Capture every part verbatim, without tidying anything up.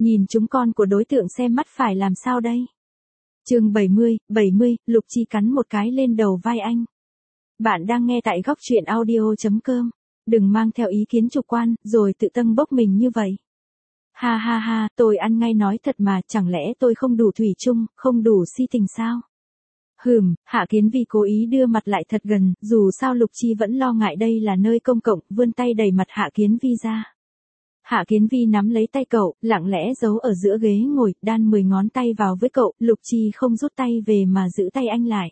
Nhìn chúng con của đối tượng xem mắt phải làm sao đây? Chương bảy mươi, bảy mươi, Lục Chi cắn một cái lên đầu vai anh. Bạn đang nghe tại góc truyện audio chấm com. Đừng mang theo ý kiến chủ quan, rồi tự tâng bốc mình như vậy. Ha ha ha, tôi ăn ngay nói thật mà, chẳng lẽ tôi không đủ thủy chung, không đủ si tình sao? Hừm, Hạ Kiến Vi cố ý đưa mặt lại thật gần, dù sao Lục Chi vẫn lo ngại đây là nơi công cộng, vươn tay đẩy mặt Hạ Kiến Vi ra. Hạ Kiến Vi nắm lấy tay cậu, lặng lẽ giấu ở giữa ghế ngồi, đan mười ngón tay vào với cậu, Lục Chi không rút tay về mà giữ tay anh lại.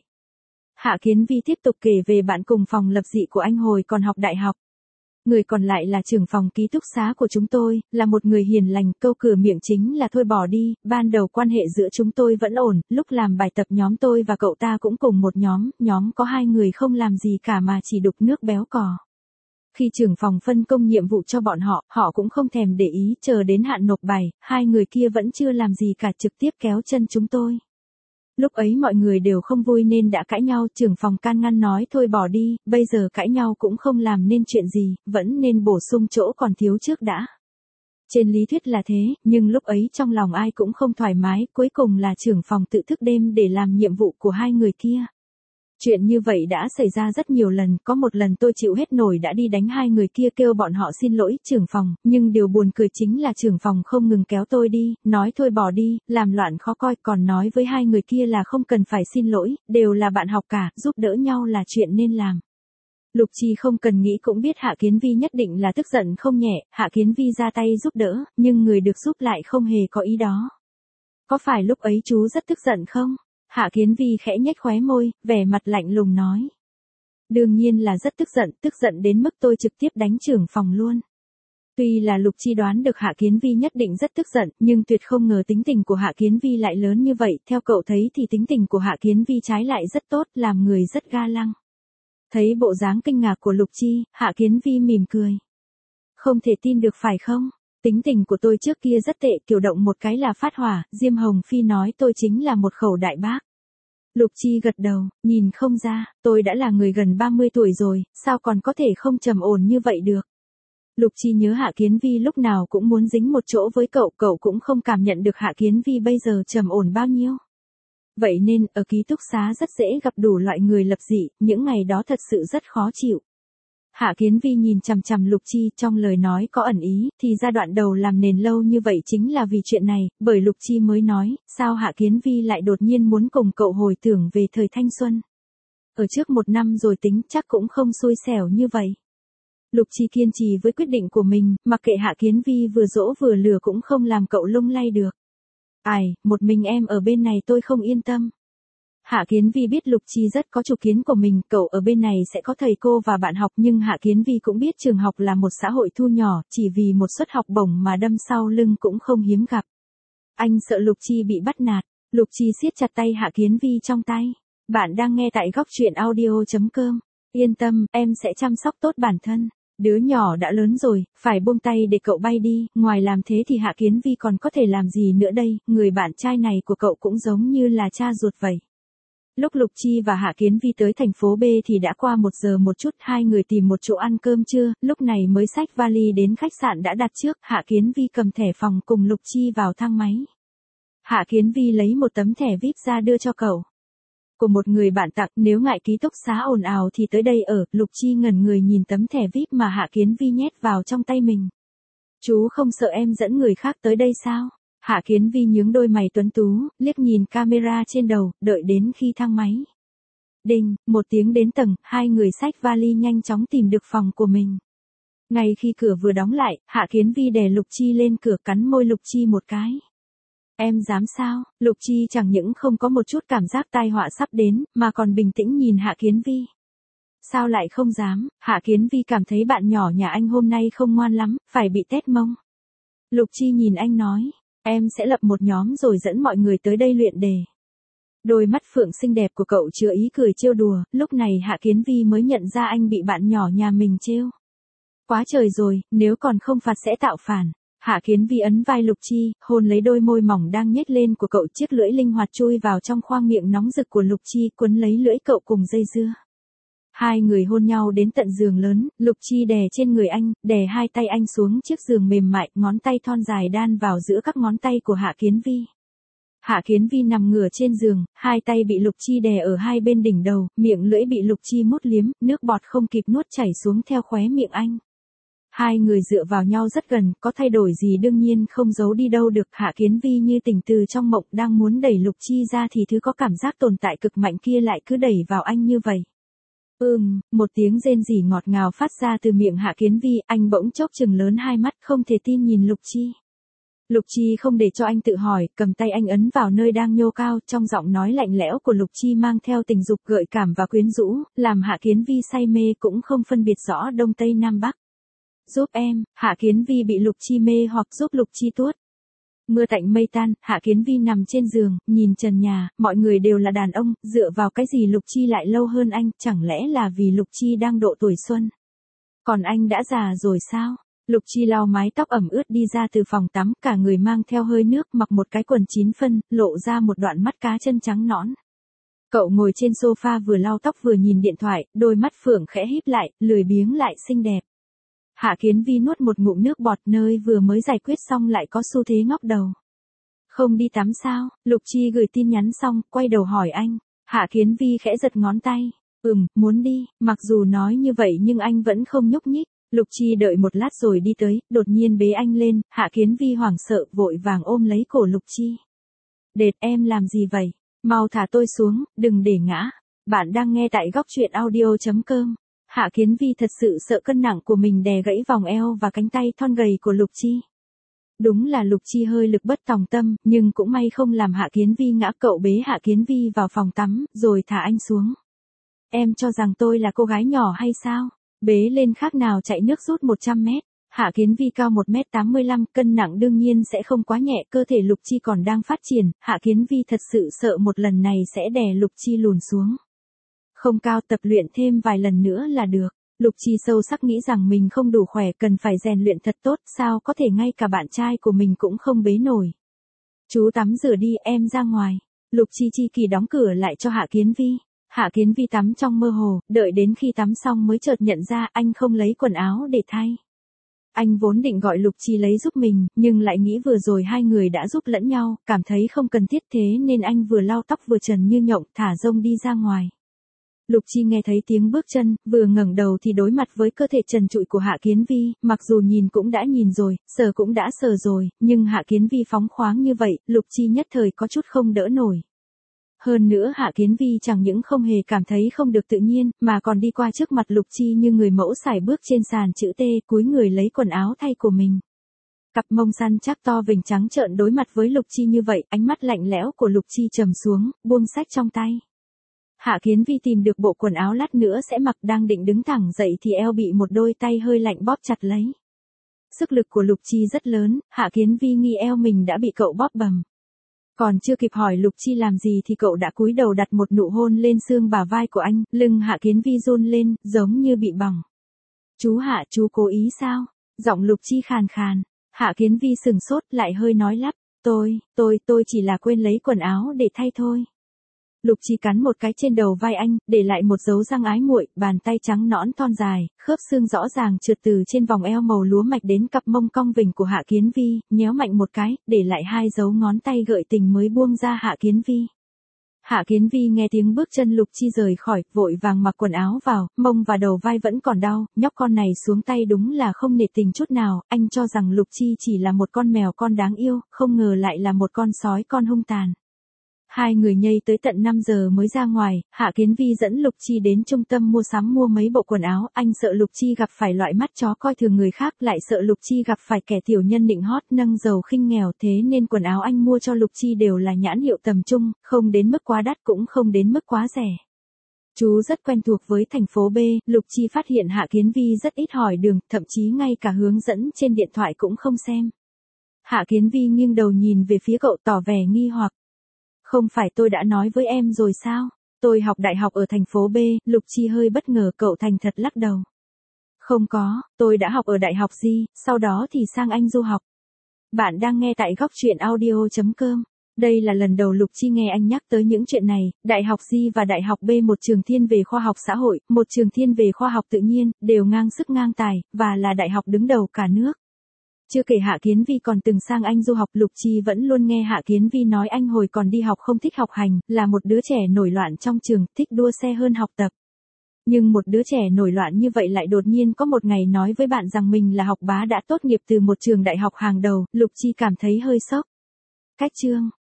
Hạ Kiến Vi tiếp tục kể về bạn cùng phòng lập dị của anh hồi còn học đại học. Người còn lại là trưởng phòng ký túc xá của chúng tôi, là một người hiền lành, câu cửa miệng chính là thôi bỏ đi, ban đầu quan hệ giữa chúng tôi vẫn ổn, lúc làm bài tập nhóm tôi và cậu ta cũng cùng một nhóm, nhóm có hai người không làm gì cả mà chỉ đục nước béo cò. Khi trưởng phòng phân công nhiệm vụ cho bọn họ, họ cũng không thèm để ý, chờ đến hạn nộp bài, hai người kia vẫn chưa làm gì cả trực tiếp kéo chân chúng tôi. Lúc ấy mọi người đều không vui nên đã cãi nhau, trưởng phòng can ngăn nói thôi bỏ đi, bây giờ cãi nhau cũng không làm nên chuyện gì, vẫn nên bổ sung chỗ còn thiếu trước đã. Trên lý thuyết là thế, nhưng lúc ấy trong lòng ai cũng không thoải mái, cuối cùng là trưởng phòng tự thức đêm để làm nhiệm vụ của hai người kia. Chuyện như vậy đã xảy ra rất nhiều lần, có một lần tôi chịu hết nổi đã đi đánh hai người kia kêu bọn họ xin lỗi trưởng phòng, nhưng điều buồn cười chính là trưởng phòng không ngừng kéo tôi đi, nói thôi bỏ đi, làm loạn khó coi, còn nói với hai người kia là không cần phải xin lỗi, đều là bạn học cả, giúp đỡ nhau là chuyện nên làm. Lục Chi không cần nghĩ cũng biết Hạ Kiến Vi nhất định là tức giận không nhẹ, Hạ Kiến Vi ra tay giúp đỡ, nhưng người được giúp lại không hề có ý đó. Có phải lúc ấy chú rất tức giận không? Hạ Kiến Vi khẽ nhếch khóe môi, vẻ mặt lạnh lùng nói. Đương nhiên là rất tức giận, tức giận đến mức tôi trực tiếp đánh trưởng phòng luôn. Tuy là Lục Chi đoán được Hạ Kiến Vi nhất định rất tức giận, nhưng tuyệt không ngờ tính tình của Hạ Kiến Vi lại lớn như vậy, theo cậu thấy thì tính tình của Hạ Kiến Vi trái lại rất tốt, làm người rất ga lăng. Thấy bộ dáng kinh ngạc của Lục Chi, Hạ Kiến Vi mỉm cười. Không thể tin được phải không? Tính tình của tôi trước kia rất tệ, kiểu động một cái là phát hỏa, Diêm Hồng Phi nói tôi chính là một khẩu đại bác. Lục Chi gật đầu, nhìn không ra, tôi đã là người gần ba mươi tuổi rồi, sao còn có thể không trầm ổn như vậy được. Lục Chi nhớ Hạ Kiến Vi lúc nào cũng muốn dính một chỗ với cậu, cậu cũng không cảm nhận được Hạ Kiến Vi bây giờ trầm ổn bao nhiêu. Vậy nên, ở ký túc xá rất dễ gặp đủ loại người lập dị, những ngày đó thật sự rất khó chịu. Hạ Kiến Vi nhìn chằm chằm Lục Chi, trong lời nói có ẩn ý, thì ra đoạn đầu làm nền lâu như vậy chính là vì chuyện này, bởi Lục Chi mới nói, sao Hạ Kiến Vi lại đột nhiên muốn cùng cậu hồi tưởng về thời thanh xuân. Ở trước một năm rồi tính chắc cũng không xui xẻo như vậy. Lục Chi kiên trì với quyết định của mình, mặc kệ Hạ Kiến Vi vừa dỗ vừa lừa cũng không làm cậu lung lay được. Ai, một mình em ở bên này tôi không yên tâm. Hạ Kiến Vi biết Lục Chi rất có chủ kiến của mình, cậu ở bên này sẽ có thầy cô và bạn học, nhưng Hạ Kiến Vi cũng biết trường học là một xã hội thu nhỏ, chỉ vì một suất học bổng mà đâm sau lưng cũng không hiếm gặp. Anh sợ Lục Chi bị bắt nạt, Lục Chi siết chặt tay Hạ Kiến Vi trong tay. Bạn đang nghe tại góc truyện audio chấm com. Yên tâm, em sẽ chăm sóc tốt bản thân. Đứa nhỏ đã lớn rồi, phải buông tay để cậu bay đi, ngoài làm thế thì Hạ Kiến Vi còn có thể làm gì nữa đây, người bạn trai này của cậu cũng giống như là cha ruột vậy. Lúc Lục Chi và Hạ Kiến Vi tới thành phố B thì đã qua một giờ một chút, hai người tìm một chỗ ăn cơm trưa, lúc này mới xách vali đến khách sạn đã đặt trước, Hạ Kiến Vi cầm thẻ phòng cùng Lục Chi vào thang máy. Hạ Kiến Vi lấy một tấm thẻ vi ai pi ra đưa cho cậu. Của một người bạn tặng, nếu ngại ký túc xá ồn ào thì tới đây ở, Lục Chi ngẩn người nhìn tấm thẻ vi ai pi mà Hạ Kiến Vi nhét vào trong tay mình. Chú không sợ em dẫn người khác tới đây sao? Hạ Kiến Vi nhướng đôi mày tuấn tú, liếc nhìn camera trên đầu, đợi đến khi thang máy. Đinh, một tiếng đến tầng, hai người xách vali nhanh chóng tìm được phòng của mình. Ngay khi cửa vừa đóng lại, Hạ Kiến Vi đè Lục Chi lên cửa, cắn môi Lục Chi một cái. Em dám sao? Lục Chi chẳng những không có một chút cảm giác tai họa sắp đến, mà còn bình tĩnh nhìn Hạ Kiến Vi. Sao lại không dám? Hạ Kiến Vi cảm thấy bạn nhỏ nhà anh hôm nay không ngoan lắm, phải bị tét mông. Lục Chi nhìn anh nói. Em sẽ lập một nhóm rồi dẫn mọi người tới đây luyện đề. Đôi mắt phượng xinh đẹp của cậu chứa ý cười trêu đùa, lúc này Hạ Kiến Vi mới nhận ra anh bị bạn nhỏ nhà mình trêu. Quá trời rồi, nếu còn không phạt sẽ tạo phản. Hạ Kiến Vi ấn vai Lục Chi, hôn lấy đôi môi mỏng đang nhếch lên của cậu, chiếc lưỡi linh hoạt chui vào trong khoang miệng nóng rực của Lục Chi, quấn lấy lưỡi cậu cùng dây dưa. Hai người hôn nhau đến tận giường lớn, Lục Chi đè trên người anh, đè hai tay anh xuống chiếc giường mềm mại, ngón tay thon dài đan vào giữa các ngón tay của Hạ Kiến Vi. Hạ Kiến Vi nằm ngửa trên giường, hai tay bị Lục Chi đè ở hai bên đỉnh đầu, miệng lưỡi bị Lục Chi mút liếm, nước bọt không kịp nuốt chảy xuống theo khóe miệng anh. Hai người dựa vào nhau rất gần, có thay đổi gì đương nhiên không giấu đi đâu được. Hạ Kiến Vi như tỉnh từ trong mộng, đang muốn đẩy Lục Chi ra thì thứ có cảm giác tồn tại cực mạnh kia lại cứ đẩy vào anh như vậy. Ừm, một tiếng rên rỉ ngọt ngào phát ra từ miệng Hạ Kiến Vi, anh bỗng chốc chừng lớn hai mắt không thể tin nhìn Lục Chi. Lục Chi không để cho anh tự hỏi, cầm tay anh ấn vào nơi đang nhô cao, trong giọng nói lạnh lẽo của Lục Chi mang theo tình dục gợi cảm và quyến rũ, làm Hạ Kiến Vi say mê cũng không phân biệt rõ đông tây nam bắc. Giúp em, Hạ Kiến Vi bị Lục Chi mê hoặc giúp Lục Chi tuốt. Mưa tạnh mây tan, Hạ Kiến Vi nằm trên giường, nhìn trần nhà, mọi người đều là đàn ông, dựa vào cái gì Lục Chi lại lâu hơn anh, chẳng lẽ là vì Lục Chi đang độ tuổi xuân. Còn anh đã già rồi sao? Lục Chi lau mái tóc ẩm ướt đi ra từ phòng tắm, cả người mang theo hơi nước, mặc một cái quần chín phân, lộ ra một đoạn mắt cá chân trắng nõn. Cậu ngồi trên sofa vừa lau tóc vừa nhìn điện thoại, đôi mắt phượng khẽ híp lại, lười biếng lại xinh đẹp. Hạ Kiến Vi nuốt một ngụm nước bọt, nơi vừa mới giải quyết xong lại có xu thế ngóc đầu. Không đi tắm sao? Lục Chi gửi tin nhắn xong, quay đầu hỏi anh. Hạ Kiến Vi khẽ giật ngón tay. Ừm, muốn đi, mặc dù nói như vậy nhưng anh vẫn không nhúc nhích. Lục Chi đợi một lát rồi đi tới, đột nhiên bế anh lên, Hạ Kiến Vi hoảng sợ, vội vàng ôm lấy cổ Lục Chi. Đệt, em làm gì vậy? Mau thả tôi xuống, đừng để ngã. Bạn đang nghe tại góc truyện audio chấm com. Hạ Kiến Vi thật sự sợ cân nặng của mình đè gãy vòng eo và cánh tay thon gầy của Lục Chi. Đúng là Lục Chi hơi lực bất tòng tâm, nhưng cũng may không làm Hạ Kiến Vi ngã. Cậu bế Hạ Kiến Vi vào phòng tắm, rồi thả anh xuống. Em cho rằng tôi là cô gái nhỏ hay sao? Bế lên khác nào chạy nước rút một trăm mét. Hạ Kiến Vi cao một mét tám mươi lăm, cân nặng đương nhiên sẽ không quá nhẹ, cơ thể Lục Chi còn đang phát triển, Hạ Kiến Vi thật sự sợ một lần này sẽ đè Lục Chi lùn xuống. Không cao, tập luyện thêm vài lần nữa là được. Lục Chi sâu sắc nghĩ rằng mình không đủ khỏe, cần phải rèn luyện thật tốt, sao có thể ngay cả bạn trai của mình cũng không bế nổi. Chú tắm rửa đi, em ra ngoài. Lục Chi chi kỳ đóng cửa lại cho Hạ Kiến Vi. Hạ Kiến Vi tắm trong mơ hồ, đợi đến khi tắm xong mới chợt nhận ra anh không lấy quần áo để thay. Anh vốn định gọi Lục Chi lấy giúp mình, nhưng lại nghĩ vừa rồi hai người đã giúp lẫn nhau, cảm thấy không cần thiết, thế nên anh vừa lau tóc vừa trần như nhộng, thả rông đi ra ngoài. Lục Chi nghe thấy tiếng bước chân, vừa ngẩng đầu thì đối mặt với cơ thể trần trụi của Hạ Kiến Vi, mặc dù nhìn cũng đã nhìn rồi, sờ cũng đã sờ rồi, nhưng Hạ Kiến Vi phóng khoáng như vậy, Lục Chi nhất thời có chút không đỡ nổi. Hơn nữa Hạ Kiến Vi chẳng những không hề cảm thấy không được tự nhiên, mà còn đi qua trước mặt Lục Chi như người mẫu sải bước trên sàn chữ T, cúi người lấy quần áo thay của mình. Cặp mông săn chắc to vành trắng trợn đối mặt với Lục Chi như vậy, ánh mắt lạnh lẽo của Lục Chi trầm xuống, buông sách trong tay. Hạ Kiến Vi tìm được bộ quần áo lát nữa sẽ mặc, đang định đứng thẳng dậy thì eo bị một đôi tay hơi lạnh bóp chặt lấy. Sức lực của Lục Chi rất lớn, Hạ Kiến Vi nghi eo mình đã bị cậu bóp bầm. Còn chưa kịp hỏi Lục Chi làm gì thì cậu đã cúi đầu đặt một nụ hôn lên xương bả vai của anh, lưng Hạ Kiến Vi run lên, giống như bị bỏng. Chú Hạ, chú cố ý sao? Giọng Lục Chi khàn khàn. Hạ Kiến Vi sừng sốt lại hơi nói lắp, tôi, tôi, tôi chỉ là quên lấy quần áo để thay thôi. Lục Chi cắn một cái trên đầu vai anh, để lại một dấu răng ái muội, bàn tay trắng nõn thon dài, khớp xương rõ ràng trượt từ trên vòng eo màu lúa mạch đến cặp mông cong vình của Hạ Kiến Vi, nhéo mạnh một cái, để lại hai dấu ngón tay gợi tình mới buông ra Hạ Kiến Vi. Hạ Kiến Vi nghe tiếng bước chân Lục Chi rời khỏi, vội vàng mặc quần áo vào, mông và đầu vai vẫn còn đau, nhóc con này xuống tay đúng là không nể tình chút nào, anh cho rằng Lục Chi chỉ là một con mèo con đáng yêu, không ngờ lại là một con sói con hung tàn. Hai người nhây tới tận năm giờ mới ra ngoài, Hạ Kiến Vi dẫn Lục Chi đến trung tâm mua sắm mua mấy bộ quần áo, anh sợ Lục Chi gặp phải loại mắt chó coi thường người khác, lại sợ Lục Chi gặp phải kẻ tiểu nhân nịnh hót nâng giàu khinh nghèo, thế nên quần áo anh mua cho Lục Chi đều là nhãn hiệu tầm trung, không đến mức quá đắt cũng không đến mức quá rẻ. Chú rất quen thuộc với thành phố B, Lục Chi phát hiện Hạ Kiến Vi rất ít hỏi đường, thậm chí ngay cả hướng dẫn trên điện thoại cũng không xem. Hạ Kiến Vi nghiêng đầu nhìn về phía cậu tỏ vẻ nghi hoặc. Không phải tôi đã nói với em rồi sao? Tôi học đại học ở thành phố B, Lục Chi hơi bất ngờ, cậu thành thật lắc đầu. Không có, tôi đã học ở đại học G, sau đó thì sang Anh du học. Bạn đang nghe tại góc truyện audio chấm com. Đây là lần đầu Lục Chi nghe anh nhắc tới những chuyện này, Đại học G và Đại học B, một trường thiên về khoa học xã hội, một trường thiên về khoa học tự nhiên, đều ngang sức ngang tài, và là đại học đứng đầu cả nước. Chưa kể Hạ Kiến Vi còn từng sang Anh du học, Lục Chi vẫn luôn nghe Hạ Kiến Vi nói anh hồi còn đi học không thích học hành, là một đứa trẻ nổi loạn trong trường, thích đua xe hơn học tập. Nhưng một đứa trẻ nổi loạn như vậy lại đột nhiên có một ngày nói với bạn rằng mình là học bá đã tốt nghiệp từ một trường đại học hàng đầu, Lục Chi cảm thấy hơi sốc. Cách chương